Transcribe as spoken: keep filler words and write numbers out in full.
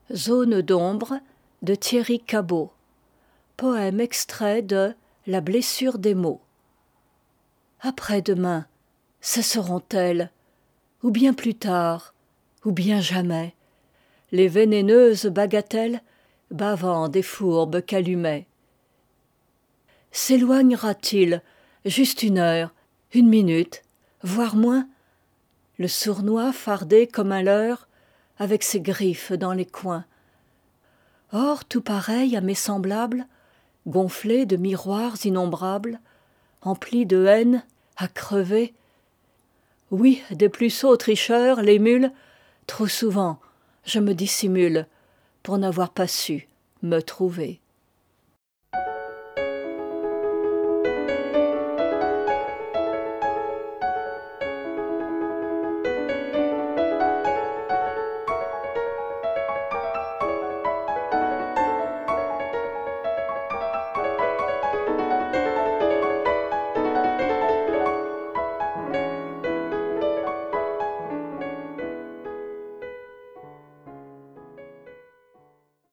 Zone d'ombre de Thierry Cabaud. Poème extrait de La blessure des mots. Après-demain, cesseront-elles, ou bien plus tard, ou bien jamais, les vénéneuses bagatelles bavant des fourbes calumets? S'éloignera-t-il juste une heure, une minute, voire moins, le sournois fardé comme un leurre, avec ses griffes dans les coins? Or tout pareil à mes semblables, gonflé de miroirs innombrables, empli de haine, à crever, oui, des plus sots tricheurs, l'émule, trop souvent je me dissimule pour n'avoir pas su me trouver.